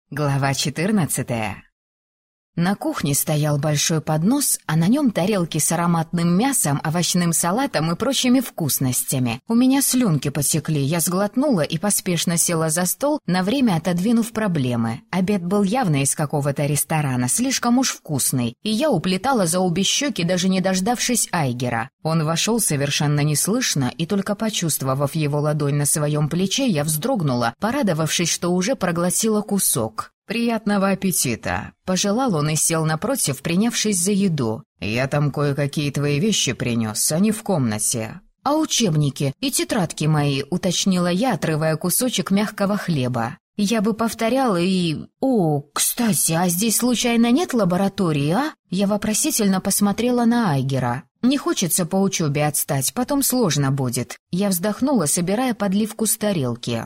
Глава 14. На кухне стоял большой поднос, а на нем тарелки с ароматным мясом, овощным салатом и прочими вкусностями. У меня слюнки потекли, я сглотнула и поспешно села за стол, на время отодвинув проблемы. Обед был явно из какого-то ресторана, слишком уж вкусный, и я уплетала за обе щеки, даже не дождавшись Айгера. Он вошел совершенно неслышно, и только почувствовав его ладонь на своем плече, я вздрогнула, порадовавшись, что уже проглотила кусок. «Приятного аппетита!» — пожелал он и сел напротив, принявшись за еду. «Я там кое-какие твои вещи принес, они в комнате». «А учебники и тетрадки мои?» — уточнила я, отрывая кусочек мягкого хлеба. «Я бы повторяла и... О, кстати, а здесь случайно нет лаборатории, а?» Я вопросительно посмотрела на Айгера. «Не хочется по учебе отстать, потом сложно будет». Я вздохнула, собирая подливку с тарелки.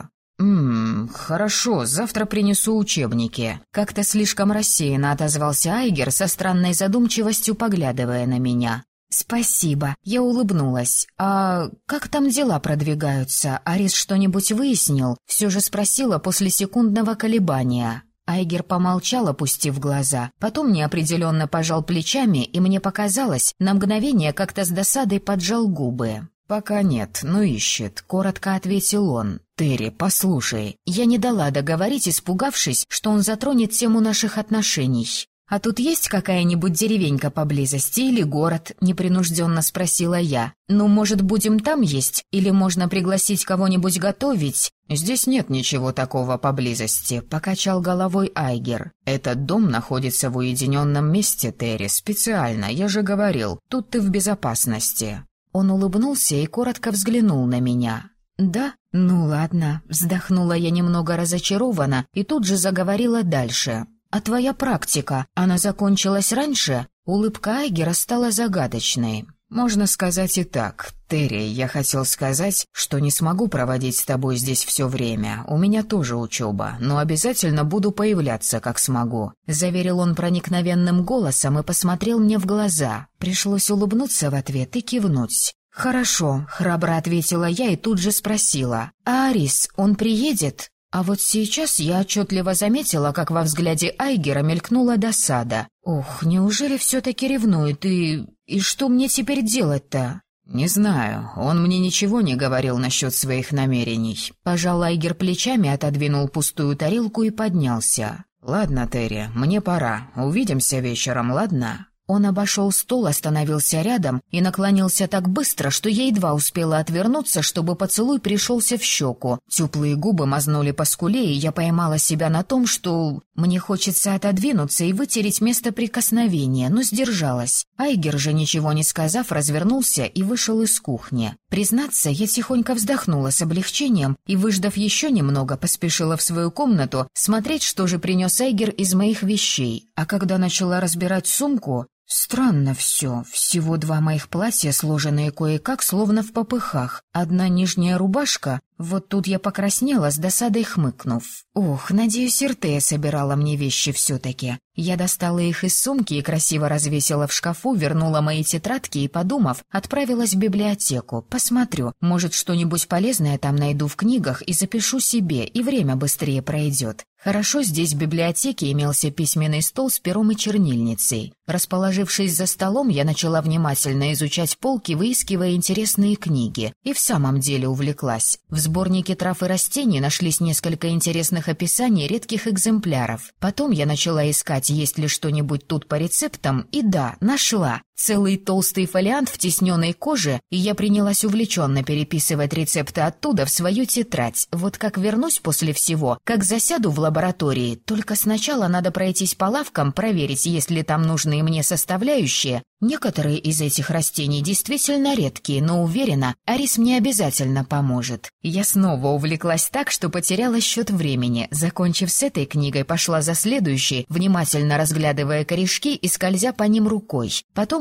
Хорошо, завтра принесу учебники». Как-то слишком рассеянно отозвался Айгер, со странной задумчивостью поглядывая на меня. «Спасибо», — я улыбнулась. «А как там дела продвигаются? Арис что-нибудь выяснил?» Все же спросила после секундного колебания. Айгер помолчал, опустив глаза, потом неопределенно пожал плечами, и мне показалось, на мгновение как-то с досадой поджал губы. «Пока нет, но ищет», — коротко ответил он. «Терри, послушай». Я не дала договорить, испугавшись, что он затронет тему наших отношений. «А тут есть какая-нибудь деревенька поблизости или город?» — непринужденно спросила я. «Ну, может, будем там есть? Или можно пригласить кого-нибудь готовить?» «Здесь нет ничего такого поблизости», — покачал головой Айгер. «Этот дом находится в уединенном месте, Терри, специально, я же говорил, тут ты в безопасности». Он улыбнулся и коротко взглянул на меня. «Да? Ну ладно», — вздохнула я немного разочарованно и тут же заговорила дальше. «А твоя практика, она закончилась раньше?» Улыбка Айгера стала загадочной. «Можно сказать и так. Терри, я хотел сказать, что не смогу проводить с тобой здесь все время. У меня тоже учеба, но обязательно буду появляться, как смогу», — заверил он проникновенным голосом и посмотрел мне в глаза. Пришлось улыбнуться в ответ и кивнуть. «Хорошо», — храбро ответила я и тут же спросила. «А Арис, он приедет?» А вот сейчас я отчетливо заметила, как во взгляде Айгера мелькнула досада. «Ох, неужели все-таки ревнует и что мне теперь делать-то?» «Не знаю, он мне ничего не говорил насчет своих намерений». Пожал Айгер плечами, отодвинул пустую тарелку и поднялся. «Ладно, Терри, мне пора. Увидимся вечером, ладно?» Он обошел стол, остановился рядом и наклонился так быстро, что я едва успела отвернуться, чтобы поцелуй пришелся в щеку. Теплые губы мазнули по скуле, и я поймала себя на том, что мне хочется отодвинуться и вытереть место прикосновения, но сдержалась. Айгер же, ничего не сказав, развернулся и вышел из кухни. Признаться, я тихонько вздохнула с облегчением и, выждав еще немного, поспешила в свою комнату смотреть, что же принес Айгер из моих вещей. А когда начала разбирать сумку... Странно все. Всего 2 моих платья, сложенные кое-как, словно в попыхах. Одна нижняя рубашка. Вот тут я покраснела, с досадой хмыкнув. Ох, надеюсь, Иртея собирала мне вещи все-таки. Я достала их из сумки и красиво развесила в шкафу, вернула мои тетрадки и, подумав, отправилась в библиотеку. Посмотрю, может, что-нибудь полезное там найду в книгах и запишу себе, и время быстрее пройдет. Хорошо, здесь в библиотеке имелся письменный стол с пером и чернильницей. Расположившись за столом, я начала внимательно изучать полки, выискивая интересные книги. И в самом деле увлеклась. В сборнике трав и растений нашлись несколько интересных описаний редких экземпляров. Потом я начала искать, есть ли что-нибудь тут по рецептам, и да, нашла. Целый толстый фолиант в тисненной коже, и я принялась увлеченно переписывать рецепты оттуда в свою тетрадь. Вот как вернусь после всего, как засяду в лаборатории, только сначала надо пройтись по лавкам, проверить, есть ли там нужные мне составляющие. Некоторые из этих растений действительно редкие, но уверена, Арис мне обязательно поможет. Я снова увлеклась так, что потеряла счет времени. Закончив с этой книгой, пошла за следующей, внимательно разглядывая корешки и скользя по ним рукой. Потом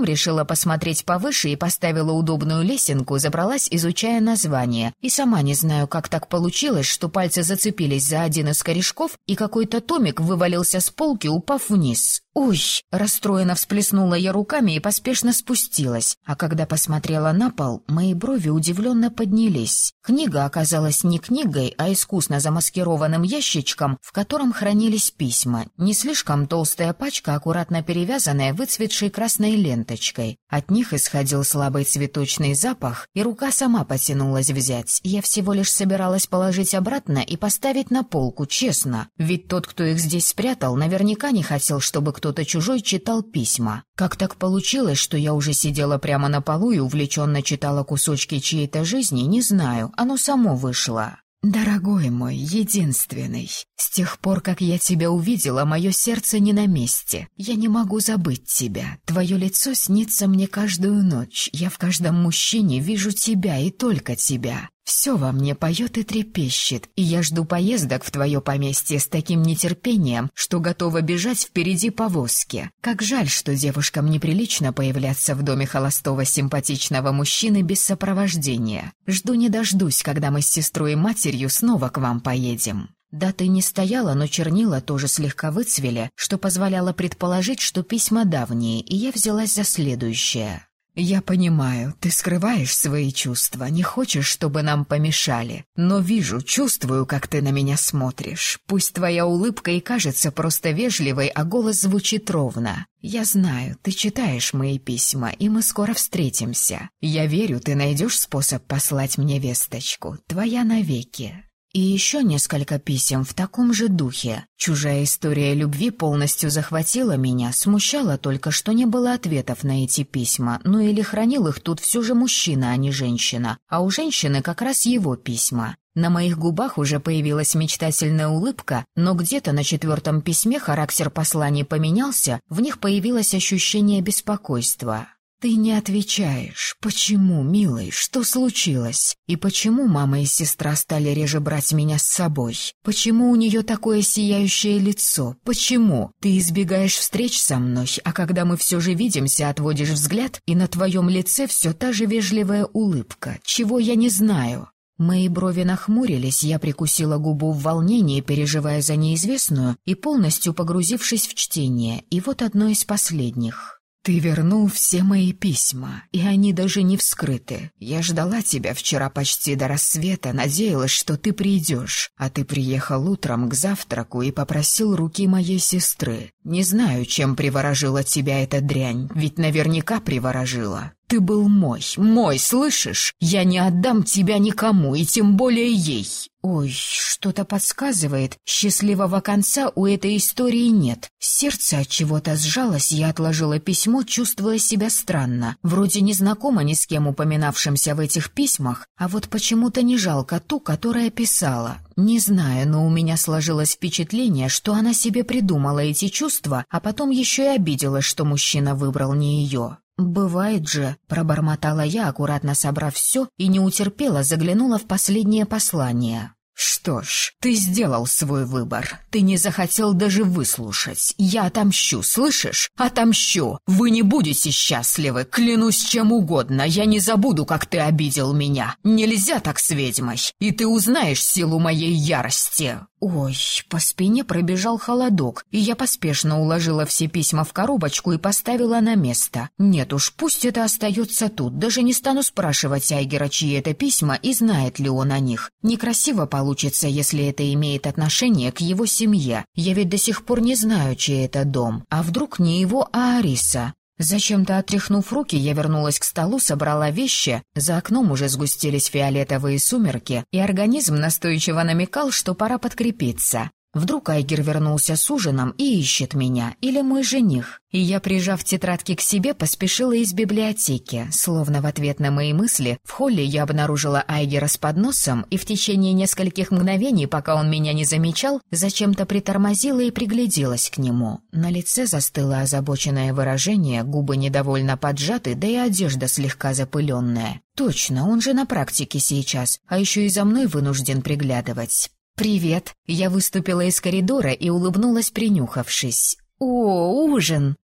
решила посмотреть повыше и поставила удобную лесенку, забралась, изучая название. И сама не знаю, как так получилось, что пальцы зацепились за один из корешков, и какой-то томик вывалился с полки, упав вниз. «Ой!» — расстроенно всплеснула я руками и поспешно спустилась. А когда посмотрела на пол, мои брови удивленно поднялись. Книга оказалась не книгой, а искусно замаскированным ящичком, в котором хранились письма. Не слишком толстая пачка, аккуратно перевязанная выцветшей красной ленточкой. От них исходил слабый цветочный запах, и рука сама потянулась взять. Я всего лишь собиралась положить обратно и поставить на полку, честно. Ведь тот, кто их здесь спрятал, наверняка не хотел, чтобы кто-то чужой читал письма. Как так получилось, что я уже сидела прямо на полу и увлеченно читала кусочки чьей-то жизни, не знаю, оно само вышло. «Дорогой мой, единственный, с тех пор, как я тебя увидела, мое сердце не на месте. Я не могу забыть тебя. Твое лицо снится мне каждую ночь. Я в каждом мужчине вижу тебя и только тебя. Все во мне поет и трепещет, и я жду поездок в твое поместье с таким нетерпением, что готова бежать впереди повозки. Как жаль, что девушкам неприлично появляться в доме холостого симпатичного мужчины без сопровождения. Жду не дождусь, когда мы с сестрой и матерью снова к вам поедем». Даты не стояла, но чернила тоже слегка выцвели, что позволяло предположить, что письма давние, и я взялась за следующее. «Я понимаю, ты скрываешь свои чувства, не хочешь, чтобы нам помешали. Но вижу, чувствую, как ты на меня смотришь. Пусть твоя улыбка и кажется просто вежливой, а голос звучит ровно. Я знаю, ты читаешь мои письма, и мы скоро встретимся. Я верю, ты найдешь способ послать мне весточку. Твоя навеки». И еще несколько писем в таком же духе. Чужая история любви полностью захватила меня, смущало только, что не было ответов на эти письма, ну или хранил их тут все же мужчина, а не женщина, а у женщины как раз его письма. На моих губах уже появилась мечтательная улыбка, но где-то на 4-м письме характер посланий поменялся, в них появилось ощущение беспокойства. «Ты не отвечаешь. Почему, милый? Что случилось? И почему мама и сестра стали реже брать меня с собой? Почему у нее такое сияющее лицо? Почему? Ты избегаешь встреч со мной, а когда мы все же видимся, отводишь взгляд, и на твоем лице все та же вежливая улыбка. Чего я не знаю?» Мои брови нахмурились, я прикусила губу в волнении, переживая за неизвестную и полностью погрузившись в чтение. И вот одно из последних. «Ты вернул все мои письма, и они даже не вскрыты. Я ждала тебя вчера почти до рассвета, надеялась, что ты придешь, а ты приехал утром к завтраку и попросил руки моей сестры. Не знаю, чем приворожила тебя эта дрянь, ведь наверняка приворожила. Ты был мой, слышишь? Я не отдам тебя никому, и тем более ей». Ой, что-то подсказывает, счастливого конца у этой истории нет. Сердце от чего-то сжалось, я отложила письмо, чувствуя себя странно. Вроде не знакома ни с кем, упоминавшимся в этих письмах, а вот почему-то не жалко ту, которая писала. Не знаю, но у меня сложилось впечатление, что она себе придумала эти чувства, а потом еще и обиделась, что мужчина выбрал не ее. «Бывает же», — пробормотала я, аккуратно собрав все, и не утерпела, заглянула в последнее послание. «Что ж, ты сделал свой выбор. Ты не захотел даже выслушать. Я отомщу, слышишь? Отомщу. Вы не будете счастливы, клянусь чем угодно. Я не забуду, как ты обидел меня. Нельзя так с ведьмой, и ты узнаешь силу моей ярости». Ой, по спине пробежал холодок, и я поспешно уложила все письма в коробочку и поставила на место. Нет уж, пусть это остается тут, даже не стану спрашивать Айгера, чьи это письма и знает ли он о них. Некрасиво получится, если это имеет отношение к его семье. Я ведь до сих пор не знаю, чей это дом. А вдруг не его, а Ариса? Зачем-то отряхнув руки, я вернулась к столу, собрала вещи. За окном уже сгустились фиолетовые сумерки, и организм настойчиво намекал, что пора подкрепиться. Вдруг Айгер вернулся с ужином и ищет меня, или мой жених. И я, прижав тетрадки к себе, поспешила из библиотеки. Словно в ответ на мои мысли, в холле я обнаружила Айгера с подносом, и в течение нескольких мгновений, пока он меня не замечал, зачем-то притормозила и пригляделась к нему. На лице застыло озабоченное выражение, губы недовольно поджаты, да и одежда слегка запыленная. Точно, он же на практике сейчас, а еще и за мной вынужден приглядывать. «Привет!» Я выступила из коридора и улыбнулась, принюхавшись. «О, ужин!»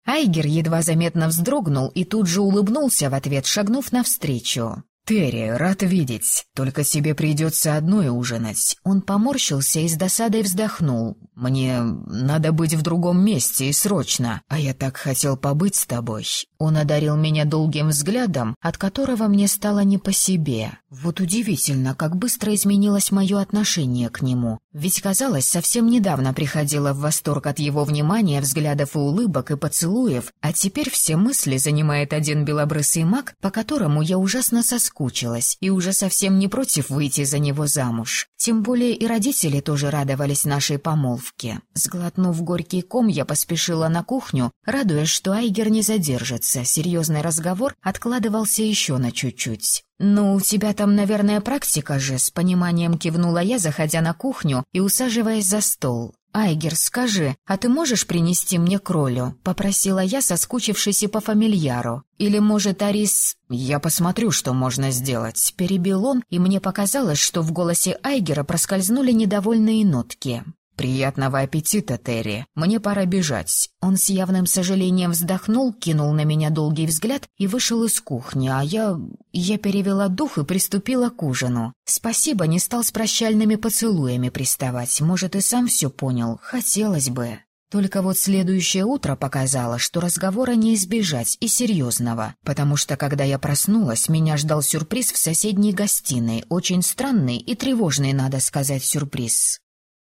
Айгер едва заметно вздрогнул и тут же улыбнулся в ответ, шагнув навстречу. «Терри, рад видеть. Только тебе придется одной ужинать». Он поморщился и с досадой вздохнул. «Мне надо быть в другом месте и срочно, а я так хотел побыть с тобой». Он одарил меня долгим взглядом, от которого мне стало не по себе. Вот удивительно, как быстро изменилось мое отношение к нему. Ведь, казалось, совсем недавно приходила в восторг от его внимания, взглядов и улыбок и поцелуев, а теперь все мысли занимает один белобрысый маг, по которому я ужасно соскучилась и уже совсем не против выйти за него замуж. Тем более и родители тоже радовались нашей помолвке. Сглотнув горький ком, я поспешила на кухню, радуясь, что Айгер не задержится. Серьезный разговор откладывался еще на чуть-чуть. «Ну, у тебя там, наверное, практика же», — с пониманием кивнула я, заходя на кухню и усаживаясь за стол. «Айгер, скажи, а ты можешь принести мне кролю?» — попросила я, соскучившись и по фамильяру. «Или, может, Арис...» «Я посмотрю, что можно сделать», — перебил он, и мне показалось, что в голосе Айгера проскользнули недовольные нотки. «Приятного аппетита, Терри. Мне пора бежать». Он с явным сожалением вздохнул, кинул на меня долгий взгляд и вышел из кухни, а я перевела дух и приступила к ужину. Спасибо, не стал с прощальными поцелуями приставать. Может, и сам все понял. Хотелось бы. Только вот следующее утро показало, что разговора не избежать и серьезного, потому что, когда я проснулась, меня ждал сюрприз в соседней гостиной, очень странный и тревожный, надо сказать, сюрприз.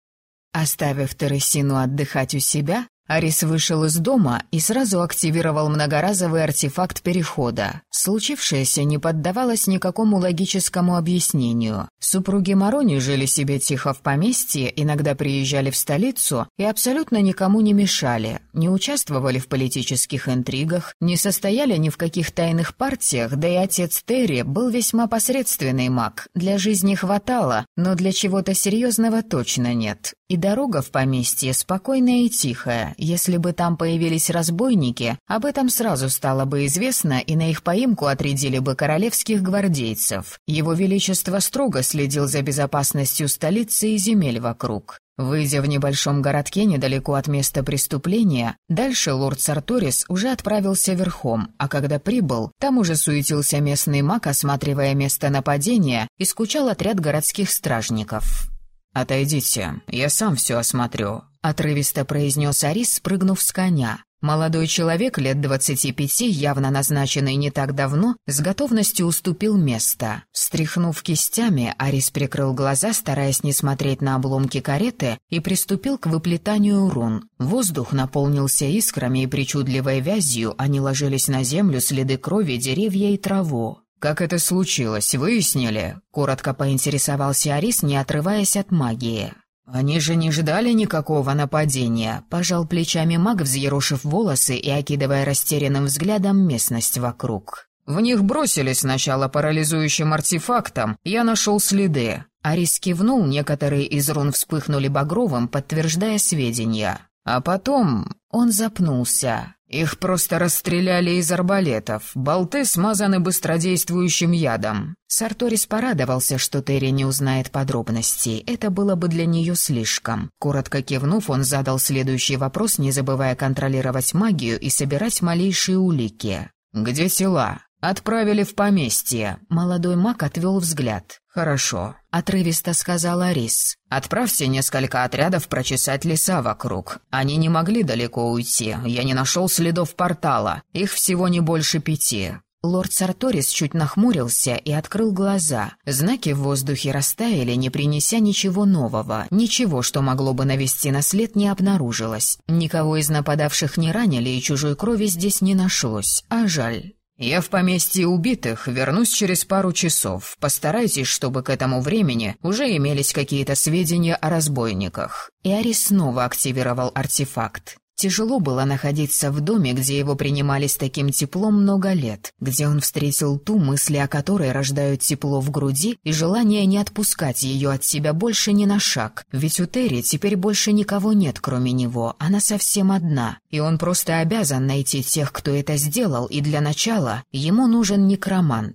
Оставив Тересину отдыхать у себя, Арис вышел из дома и сразу активировал многоразовый артефакт перехода. Случившееся не поддавалось никакому логическому объяснению. Супруги Марони жили себе тихо в поместье, иногда приезжали в столицу и абсолютно никому не мешали, не участвовали в политических интригах, не состояли ни в каких тайных партиях, да и отец Терри был весьма посредственный маг. Для жизни хватало, но для чего-то серьезного точно нет. И дорога в поместье спокойная и тихая. Если бы там появились разбойники, об этом сразу стало бы известно, и на их поимку отрядили бы королевских гвардейцев. Его Величество строго следил за безопасностью столицы и земель вокруг. Выйдя в небольшом городке недалеко от места преступления, дальше лорд Сарторис уже отправился верхом, а когда прибыл, там уже суетился местный маг, осматривая место нападения, и скучал отряд городских стражников. «Отойдите, я сам все осмотрю», — отрывисто произнес Арис, спрыгнув с коня. Молодой человек лет 25, явно назначенный не так давно, с готовностью уступил место. Встряхнув кистями, Арис прикрыл глаза, стараясь не смотреть на обломки кареты, и приступил к выплетанию рун. Воздух наполнился искрами и причудливой вязью, они ложились на землю следы крови, деревья и траву. «Как это случилось, выяснили?» — коротко поинтересовался Арис, не отрываясь от магии. «Они же не ждали никакого нападения», — пожал плечами маг, взъерошив волосы и окидывая растерянным взглядом местность вокруг. «В них бросились сначала парализующим артефактом, я нашел следы». Арис кивнул, некоторые из рун вспыхнули багровым, подтверждая сведения. «А потом...» — он запнулся. «Их просто расстреляли из арбалетов, болты смазаны быстродействующим ядом». Сарторис порадовался, что Терри не узнает подробностей, это было бы для нее слишком. Коротко кивнув, он задал следующий вопрос, не забывая контролировать магию и собирать малейшие улики. «Где тела?» «Отправили в поместье». Молодой маг отвел взгляд. «Хорошо», — отрывисто сказал Арис. «Отправьте несколько отрядов прочесать леса вокруг. Они не могли далеко уйти, я не нашел следов портала, их всего не больше 5». Лорд Сарторис чуть нахмурился и открыл глаза. Знаки в воздухе растаяли, не принеся ничего нового. Ничего, что могло бы навести на след, не обнаружилось. Никого из нападавших не ранили, и чужой крови здесь не нашлось. А жаль. «Я в поместье убитых, вернусь через пару часов. Постарайтесь, чтобы к этому времени уже имелись какие-то сведения о разбойниках». И Арис снова активировал артефакт. Тяжело было находиться в доме, где его принимали с таким теплом много лет, где он встретил ту, мысли о которой рождают тепло в груди и желание не отпускать ее от себя больше ни на шаг. Ведь у Терри теперь больше никого нет, кроме него, она совсем одна, и он просто обязан найти тех, кто это сделал, и для начала ему нужен некромант.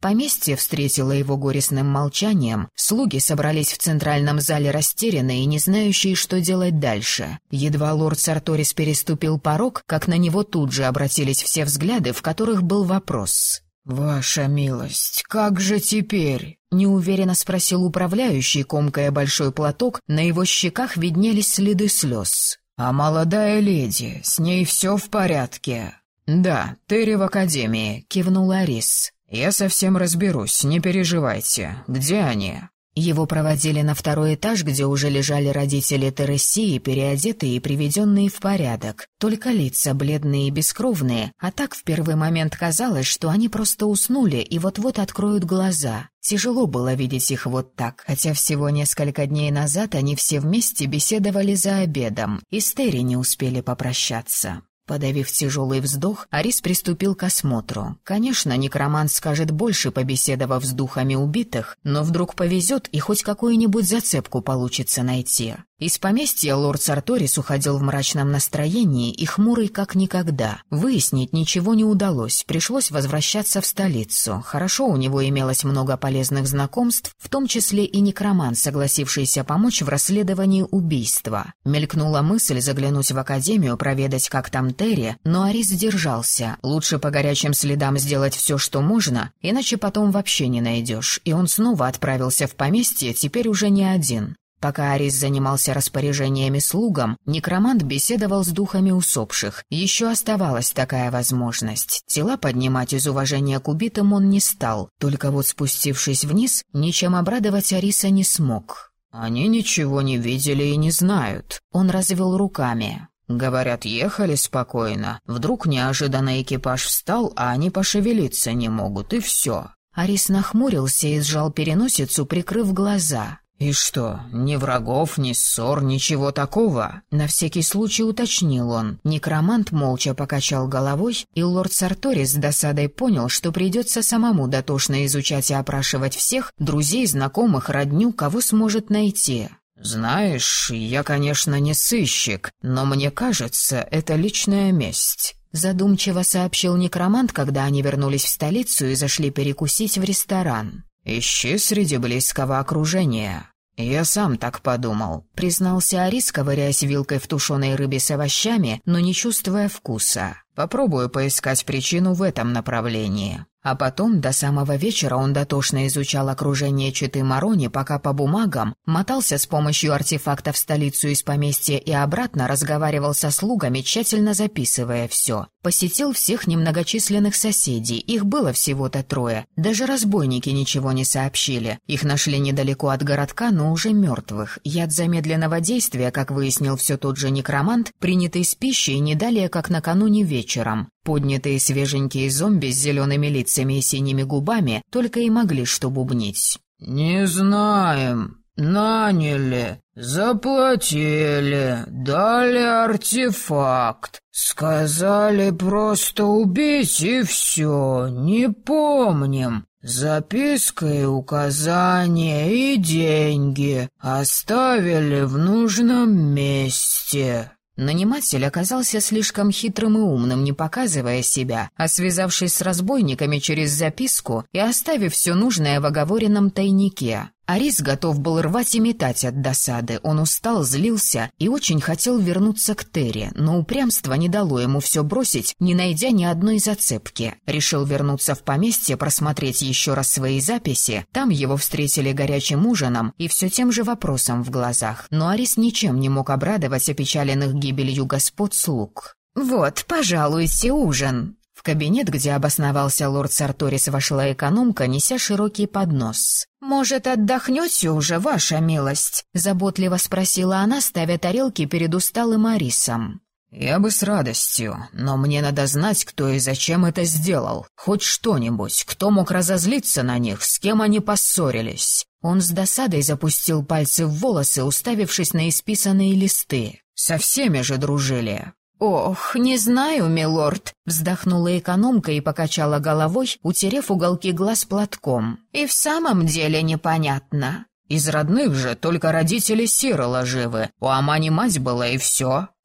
Поместье встретило его горестным молчанием, слуги собрались в центральном зале растерянные и не знающие, что делать дальше. Едва лорд Сарторис переступил порог, как на него тут же обратились все взгляды, в которых был вопрос. «Ваша милость, как же теперь?» — неуверенно спросил управляющий, комкая большой платок, на его щеках виднелись следы слез. «А молодая леди, с ней все в порядке?» «Да, Терри в академии», — кивнул Арис. «Я совсем разберусь, не переживайте. Где они?» Его проводили на второй этаж, где уже лежали родители Тересии, переодетые и приведенные в порядок. Только лица бледные и бескровные, а так в первый момент казалось, что они просто уснули и вот-вот откроют глаза. Тяжело было видеть их вот так, хотя всего несколько дней назад они все вместе беседовали за обедом, и с Терри не успели попрощаться. Подавив тяжелый вздох, Арис приступил к осмотру. Конечно, некромант скажет больше, побеседовав с духами убитых, но вдруг повезет и хоть какую-нибудь зацепку получится найти. Из поместья лорд Сарторис уходил в мрачном настроении и хмурый как никогда. Выяснить ничего не удалось, пришлось возвращаться в столицу. Хорошо, у него имелось много полезных знакомств, в том числе и некромант, согласившийся помочь в расследовании убийства. Мелькнула мысль заглянуть в академию, проведать, как там Терри, но Арис сдержался. Лучше по горячим следам сделать все, что можно, иначе потом вообще не найдешь. И он снова отправился в поместье, теперь уже не один. Пока Арис занимался распоряжениями слугам, некромант беседовал с духами усопших. Еще оставалась такая возможность. Тела поднимать из уважения к убитым он не стал, только вот спустившись вниз, ничем обрадовать Ариса не смог. «Они ничего не видели и не знают», — он развел руками. «Говорят, ехали спокойно. Вдруг неожиданно экипаж встал, а они пошевелиться не могут, и все». Арис нахмурился и сжал переносицу, прикрыв глаза. «И что, ни врагов, ни ссор, ничего такого?» На всякий случай уточнил он. Некромант молча покачал головой, и лорд Сарторис с досадой понял, что придется самому дотошно изучать и опрашивать всех, друзей, знакомых, родню, кого сможет найти. «Знаешь, я, конечно, не сыщик, но мне кажется, это личная месть», — задумчиво сообщил некромант, когда они вернулись в столицу и зашли перекусить в ресторан. «Ищи среди близкого окружения». «Я сам так подумал», — признался Арис, ковыряясь вилкой в тушеной рыбе с овощами, но не чувствуя вкуса. «Попробую поискать причину в этом направлении». А потом до самого вечера он дотошно изучал окружение четы Марони, пока по бумагам мотался с помощью артефакта в столицу из поместья и обратно разговаривал со слугами, тщательно записывая все. Посетил всех немногочисленных соседей, их было всего-то 3. Даже разбойники ничего не сообщили. Их нашли недалеко от городка, но уже мертвых. Яд замедленного действия, как выяснил все тот же некромант, принятый с пищей не далее, как накануне вечером. Поднятые свеженькие зомби с зелеными лицами и синими губами только и могли что бубнить. «Не знаем. Наняли. Заплатили. Дали артефакт. Сказали просто убить и все. Не помним. Записка и указания и деньги оставили в нужном месте». Наниматель оказался слишком хитрым и умным, не показывая себя, а связавшись с разбойниками через записку и оставив все нужное в оговоренном тайнике. Арис готов был рвать и метать от досады, он устал, злился и очень хотел вернуться к Терри, но упрямство не дало ему все бросить, не найдя ни одной зацепки. Решил вернуться в поместье, просмотреть еще раз свои записи, там его встретили горячим ужином и все тем же вопросом в глазах, но Арис ничем не мог обрадовать опечаленных гибелью господ слуг. «Вот, пожалуйте, ужин». В кабинет, где обосновался лорд Сарторис, вошла экономка, неся широкий поднос. «Может, отдохнете уже, ваша милость?» — заботливо спросила она, ставя тарелки перед усталым Арисом. «Я бы с радостью, но мне надо знать, кто и зачем это сделал. Хоть что-нибудь, кто мог разозлиться на них, с кем они поссорились». Он с досадой запустил пальцы в волосы, уставившись на исписанные листы. «Со всеми же дружили». «Ох, не знаю, милорд», — вздохнула экономка и покачала головой, утерев уголки глаз платком. «И в самом деле непонятно». «Из родных же только родители Сирола живы, у Амани мать была и все».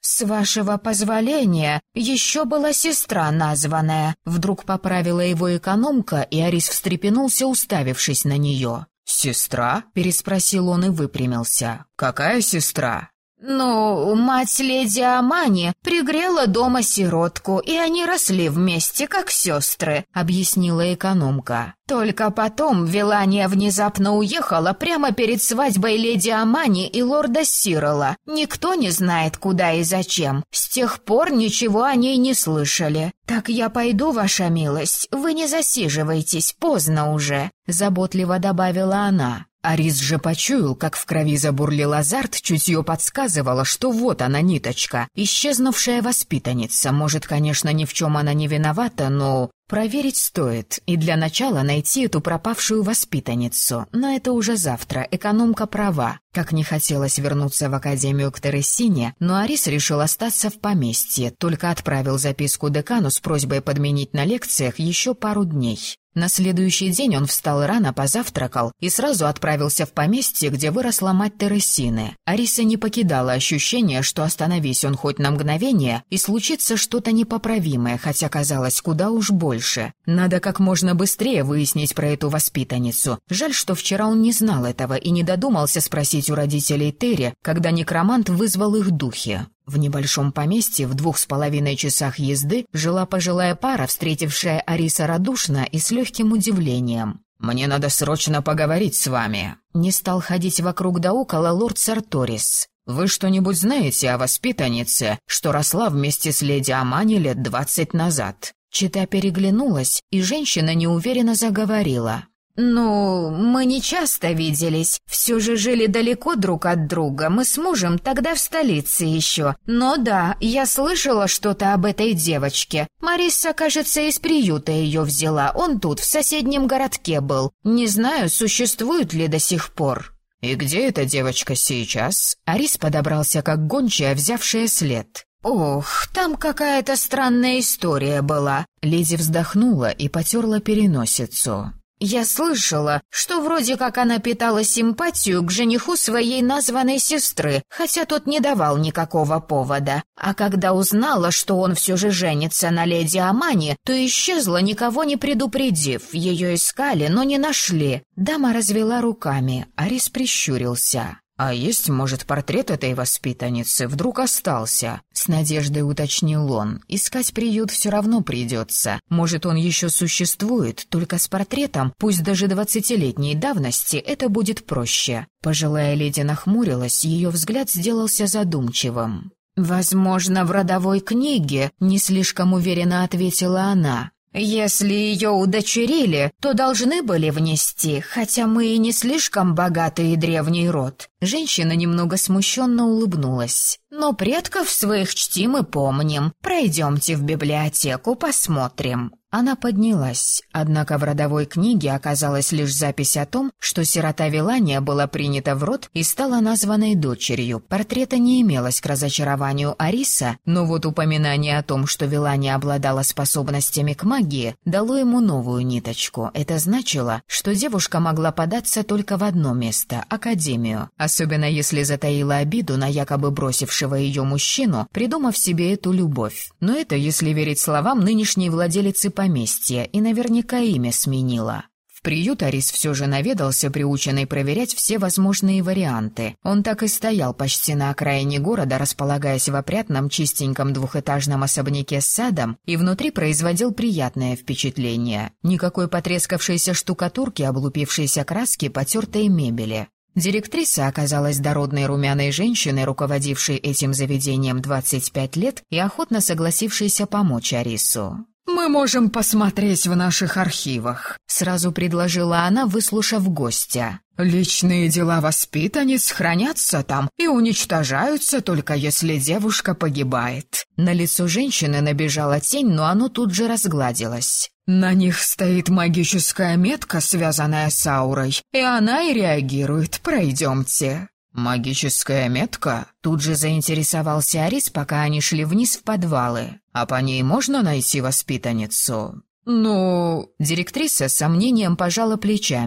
«С вашего позволения, еще была сестра названная», — вдруг поправила его экономка, и Арис встрепенулся, уставившись на нее. «Сестра?» — переспросил он и выпрямился. «Какая сестра?» «Ну, мать леди Амани пригрела дома сиротку, и они росли вместе, как сестры», — объяснила экономка. «Только потом Вилания внезапно уехала прямо перед свадьбой леди Амани и лорда Сирола. Никто не знает, куда и зачем. С тех пор ничего о ней не слышали. Так я пойду, ваша милость, вы не засиживайтесь, поздно уже», — заботливо добавила она. Арис же почуял, как в крови забурлил азарт, чутье подсказывало, что вот она ниточка, исчезнувшая воспитанница. Может, конечно, ни в чем она не виновата, но проверить стоит, и для начала найти эту пропавшую воспитанницу. Но это уже завтра, экономка права. Как не хотелось вернуться в академию к Тересине, но Арис решил остаться в поместье, только отправил записку декану с просьбой подменить на лекциях еще пару дней. На следующий день он встал рано, позавтракал и сразу отправился в поместье, где выросла мать Тересины. Ариса не покидало ощущение, что остановись он хоть на мгновение, и случится что-то непоправимое, хотя казалось куда уж больше. Надо как можно быстрее выяснить про эту воспитанницу. Жаль, что вчера он не знал этого и не додумался спросить у родителей Терри, когда некромант вызвал их духи. В небольшом поместье в 2,5 часах езды жила пожилая пара, встретившая Ариса радушно и с легким удивлением. «Мне надо срочно поговорить с вами», — не стал ходить вокруг да около лорд Сарторис. «Вы что-нибудь знаете о воспитаннице, что росла вместе с леди Амани лет 20 назад?» Чита переглянулась, и женщина неуверенно заговорила. «Ну, мы не часто виделись, все же жили далеко друг от друга, мы с мужем тогда в столице еще. Но да, я слышала что-то об этой девочке. Мариса, кажется, из приюта ее взяла, он тут, в соседнем городке был. Не знаю, существует ли до сих пор». «И где эта девочка сейчас?» Арис подобрался как гончая, взявшая след. «Ох, там какая-то странная история была». Леди вздохнула и потерла переносицу. «Я слышала, что вроде как она питала симпатию к жениху своей названной сестры, хотя тот не давал никакого повода. А когда узнала, что он все же женится на леди Амани, то исчезла, никого не предупредив. Ее искали, но не нашли». Дама развела руками, Арис прищурился. «А есть, может, портрет этой воспитанницы? Вдруг остался?» С надеждой уточнил он. «Искать приют все равно придется. Может, он еще существует, только с портретом, пусть даже 20-летней давности, это будет проще». Пожилая леди нахмурилась, ее взгляд сделался задумчивым. «Возможно, в родовой книге», — не слишком уверенно ответила она. «Если ее удочерили, то должны были внести, хотя мы и не слишком богатый и древний род». Женщина немного смущенно улыбнулась. «Но предков своих чтим и помним. Пройдемте в библиотеку, посмотрим». Она поднялась, однако в родовой книге оказалась лишь запись о том, что сирота Вилания была принята в род и стала названной дочерью. Портрета не имелось к разочарованию Ариса, но вот упоминание о том, что Вилания обладала способностями к магии, дало ему новую ниточку. Это значило, что девушка могла податься только в одно место — академию, особенно если затаила обиду на якобы бросившего ее мужчину, придумав себе эту любовь. Но это, если верить словам нынешней владелицы поместья, и наверняка имя сменила. В приют Арис все же наведался, приученный проверять все возможные варианты. Он так и стоял почти на окраине города, располагаясь в опрятном чистеньком двухэтажном особняке с садом, и внутри производил приятное впечатление. Никакой потрескавшейся штукатурки, облупившейся краски, потертой мебели. Директриса оказалась дородной румяной женщиной, руководившей этим заведением 25 лет и охотно согласившейся помочь Арису. «Мы можем посмотреть в наших архивах», — сразу предложила она, выслушав гостя. «Личные дела воспитанниц хранятся там и уничтожаются только если девушка погибает». На лицо женщины набежала тень, но оно тут же разгладилось. «На них стоит магическая метка, связанная с аурой, и она и реагирует. Пройдемте». «Магическая метка?» Тут же заинтересовался Арис, пока они шли вниз в подвалы. «А по ней можно найти воспитанницу?» «Ну...» Директриса с сомнением пожала плечами.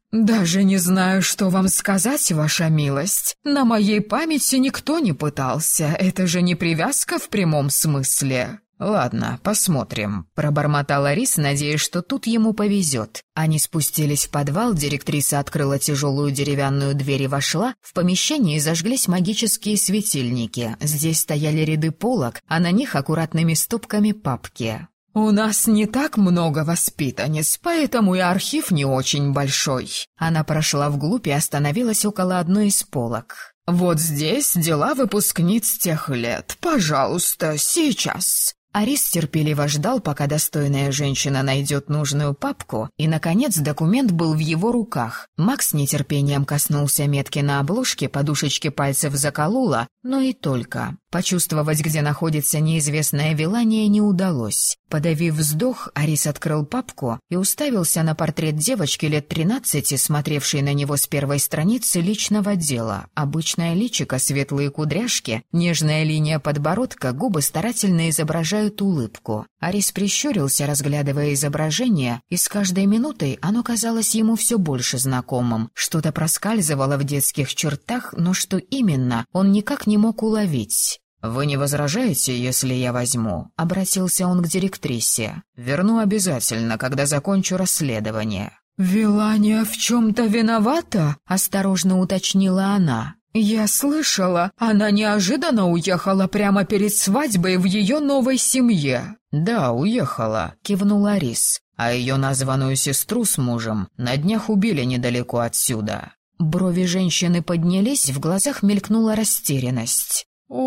«Даже не знаю, что вам сказать, ваша милость. На моей памяти никто не пытался. Это же не привязка в прямом смысле». «Ладно, посмотрим», — пробормотал Арис, надеясь, что тут ему повезет. Они спустились в подвал, директриса открыла тяжелую деревянную дверь и вошла. В помещении зажглись магические светильники. Здесь стояли ряды полок, а на них аккуратными стопками папки. «У нас не так много воспитанниц, поэтому и архив не очень большой». Она прошла вглубь и остановилась около одной из полок. «Вот здесь дела выпускниц тех лет. Пожалуйста, сейчас». Арис терпеливо ждал, пока достойная женщина найдет нужную папку, и, наконец, документ был в его руках. Макс с нетерпением коснулся метки на обложке, подушечки пальцев заколола, но и только. Почувствовать, где находится неизвестное вилание, не удалось. Подавив вздох, Арис открыл папку и уставился на портрет девочки лет 13, смотревшей на него с первой страницы личного дела. Обычное личико, светлые кудряшки, нежная линия подбородка, губы старательно изображают улыбку. Арис прищурился, разглядывая изображение, и с каждой минутой оно казалось ему все больше знакомым. Что-то проскальзывало в детских чертах, но что именно, он никак не мог уловить. «Вы не возражаете, если я возьму?» — обратился он к директрисе. «Верну обязательно, когда закончу расследование». «Вилания в чем-то виновата?» — осторожно уточнила она. «Я слышала, она неожиданно уехала прямо перед свадьбой в ее новой семье». «Да, уехала», — кивнул Арис. «А ее названную сестру с мужем на днях убили недалеко отсюда». Брови женщины поднялись, в глазах мелькнула растерянность.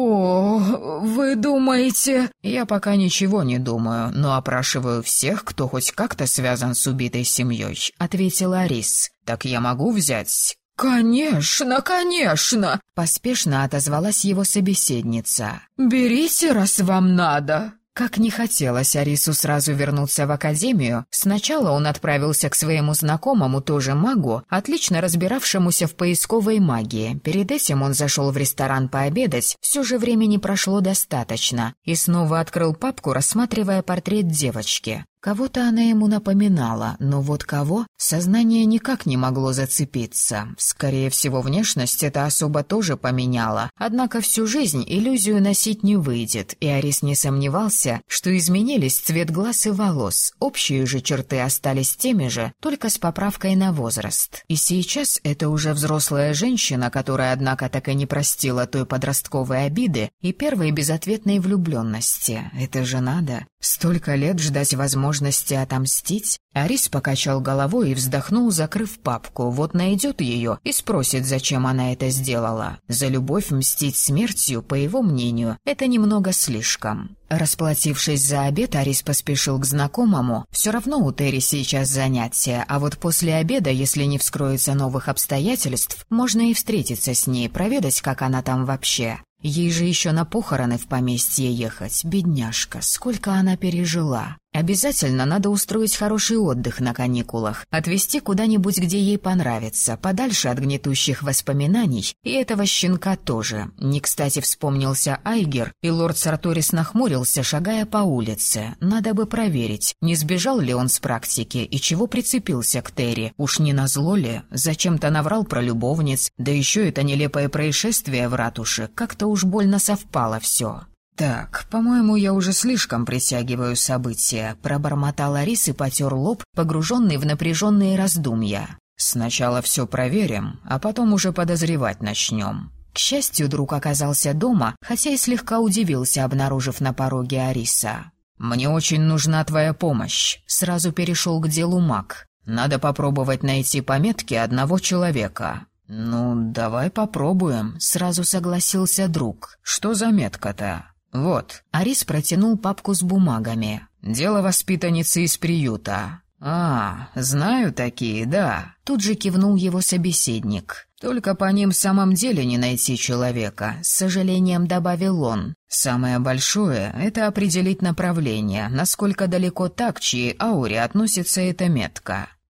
«О, вы думаете...» «Я пока ничего не думаю, но опрашиваю всех, кто хоть как-то связан с убитой семьей», — ответил Арис. «Так я могу взять?» «Конечно, конечно!» — поспешно отозвалась его собеседница. «Берите, раз вам надо». Как не хотелось Арису сразу вернуться в академию, сначала он отправился к своему знакомому, тоже магу, отлично разбиравшемуся в поисковой магии. Перед этим он зашел в ресторан пообедать, все же времени прошло достаточно, и снова открыл папку, рассматривая портрет девочки. Кого-то она ему напоминала, но вот кого, сознание никак не могло зацепиться. Скорее всего, внешность это особо тоже поменяла, однако всю жизнь иллюзию носить не выйдет, и Арис не сомневался, что изменились цвет глаз и волос, общие же черты остались теми же, только с поправкой на возраст. И сейчас это уже взрослая женщина, которая, однако, так и не простила той подростковой обиды и первой безответной влюбленности. Это же надо. Столько лет ждать возможности отомстить? Арис покачал головой и вздохнул, закрыв папку. Вот найдет ее и спросит, зачем она это сделала. За любовь мстить смертью, по его мнению, это немного слишком. Расплатившись за обед, Арис поспешил к знакомому. Все равно у Терри сейчас занятия, а вот после обеда, если не вскроется новых обстоятельств, можно и встретиться с ней, проведать, как она там вообще. Ей же еще на похороны в поместье ехать, бедняжка, сколько она пережила. Обязательно надо устроить хороший отдых на каникулах, отвезти куда-нибудь, где ей понравится, подальше от гнетущих воспоминаний, и этого щенка тоже. Не кстати вспомнился Айгер, и лорд Сарторис нахмурился, шагая по улице. Надо бы проверить, не сбежал ли он с практики и чего прицепился к Терри. Уж не назло ли? Зачем-то наврал про любовниц, да еще это нелепое происшествие в ратуше, как-то уж больно совпало все. «Так, по-моему, я уже слишком притягиваю события», — пробормотал Арис и потер лоб, погруженный в напряженные раздумья. «Сначала все проверим, а потом уже подозревать начнем». К счастью, друг оказался дома, хотя и слегка удивился, обнаружив на пороге Ариса. «Мне очень нужна твоя помощь», — сразу перешел к делу маг. «Надо попробовать найти пометки одного человека». «Ну, давай попробуем», — сразу согласился друг. «Что за метка-то?» «Вот». Арис протянул папку с бумагами. «Дело воспитанницы из приюта». «А, знаю такие, да». Тут же кивнул его собеседник. «Только по ним в самом деле не найти человека», — с сожалением добавил он. «Самое большое — это определить направление, насколько далеко та, к чьей ауре относится эта метка».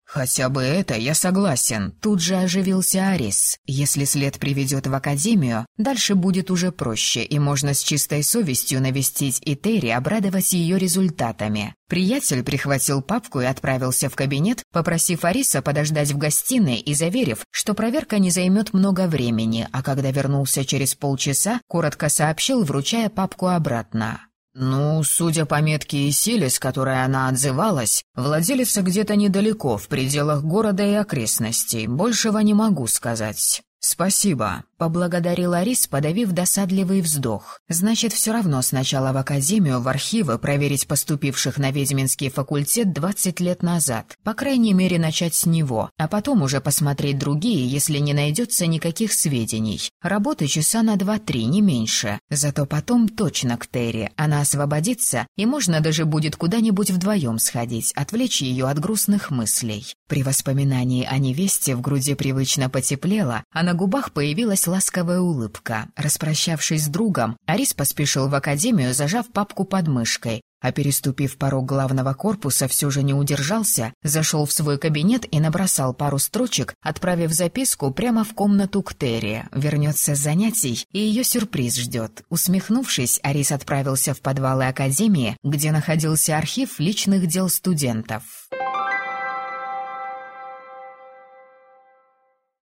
«Хотя бы это я согласен», — тут же оживился Арис. «Если след приведет в академию, дальше будет уже проще, и можно с чистой совестью навестить Этери, обрадовать ее результатами». Приятель прихватил папку и отправился в кабинет, попросив Ариса подождать в гостиной и заверив, что проверка не займет много времени, а когда вернулся через полчаса, коротко сообщил, вручая папку обратно. «Ну, судя по метке и силе, с которой она отзывалась, владелица где-то недалеко, в пределах города и окрестностей. Большего не могу сказать». «Спасибо», — поблагодарил Арис, подавив досадливый вздох. «Значит, все равно сначала в академию, в архивы проверить поступивших на ведьминский факультет 20 лет назад. По крайней мере, начать с него, а потом уже посмотреть другие, если не найдется никаких сведений. Работы часа на 2-3, не меньше. Зато потом точно к Терри. Она освободится, и можно даже будет куда-нибудь вдвоем сходить, отвлечь ее от грустных мыслей». При воспоминании о невесте в груди привычно потеплело, а на губах появилась ласковая улыбка. Распрощавшись с другом, Арис поспешил в академию, зажав папку под мышкой, а переступив порог главного корпуса, все же не удержался, зашел в свой кабинет и набросал пару строчек, отправив записку прямо в комнату к Терри. Вернется с занятий, и ее сюрприз ждет. Усмехнувшись, Арис отправился в подвалы академии, где находился архив личных дел студентов.